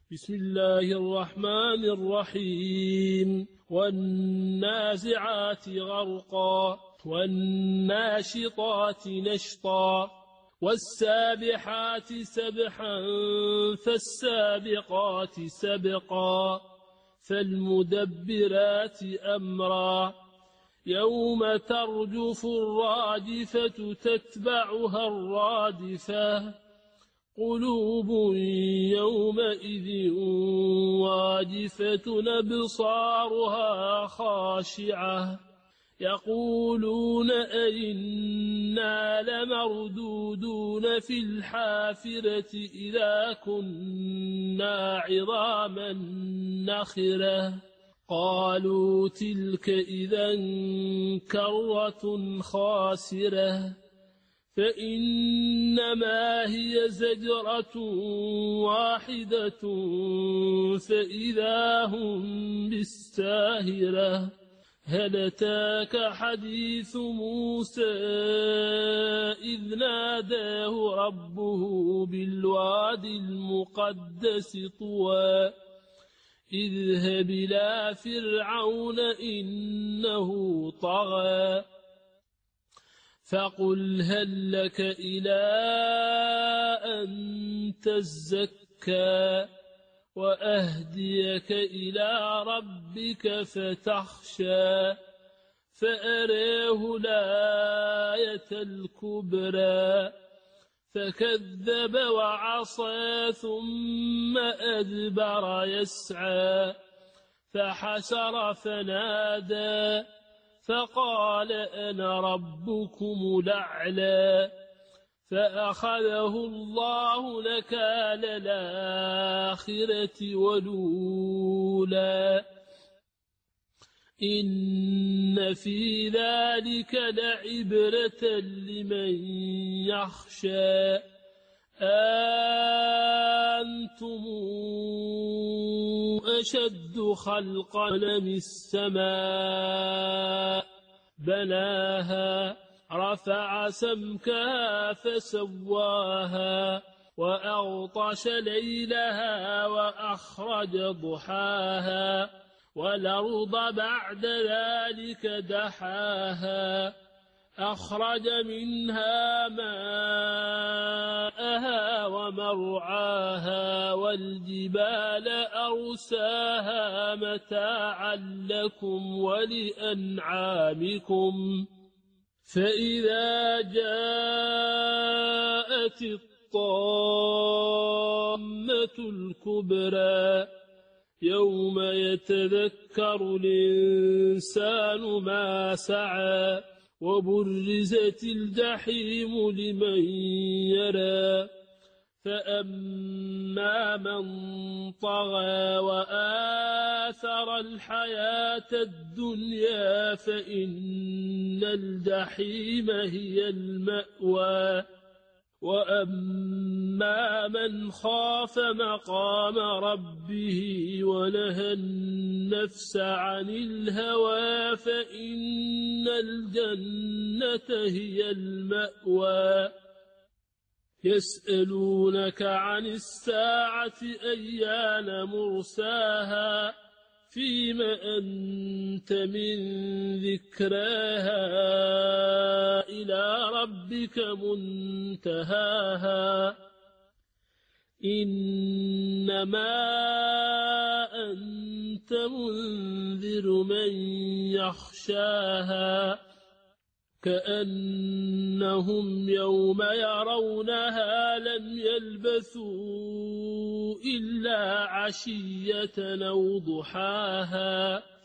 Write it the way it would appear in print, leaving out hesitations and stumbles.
بسم الله الرحمن الرحيم والنازعات غرقا والناشطات نشطا والسابحات سبحا فالسابقات سبقا فالمدبرات أمرا يوم ترجف الراجفة تتبعها الرادفة قلوب يومئذ واجفة أبصارها خاشعة يقولون أئنا لمردودون في الحافرة إذا كنا عظاما نخرة قالوا تلك إذا كرة خاسرة فإنما هي زجرة واحدة فإذا هم بالساهرة هل أتاك حديث موسى إذ ناداه ربه بالواد المقدس طوى اذهب إلى فرعون إنه طغى فقل هل لك إلى أن تزكى وأهديك إلى ربك فتخشى فأراه الآية الكبرى فكذب وعصى ثم أدبر يسعى فحشر فنادى فقال أنا ربكم الأعلى فأخذه الله نكال الآخرة والأولى إن في ذلك لعبرة لمن يخشى أنتم أشد خلقا من السماء بناها رفع سمكها فسواها وأغطش ليلها وأخرج ضحاها والأرض بعد ذلك دحاها أخرج منها ماءها ومرعاها والجبال أرساها متاعا لكم ولأنعامكم فإذا جاءت الطامة الكبرى يوم يتذكر الإنسان ما سعى وبرزت الجحيم لمن يرى فأما من طغى وآثر الحياة الدنيا فإن الجحيم هي المأوى وأما من خاف مقام ربه ونهى النفس عن الهوى فإن الجنة هي المأوى يسألونك عن الساعة أيان مرساها فيم أنت من ذكراها إلى ربك منتهاها إنما أنت منذر من يخشاها كأنهم يوم يرونها لم يلبثوا إلا عشية أو ضحاها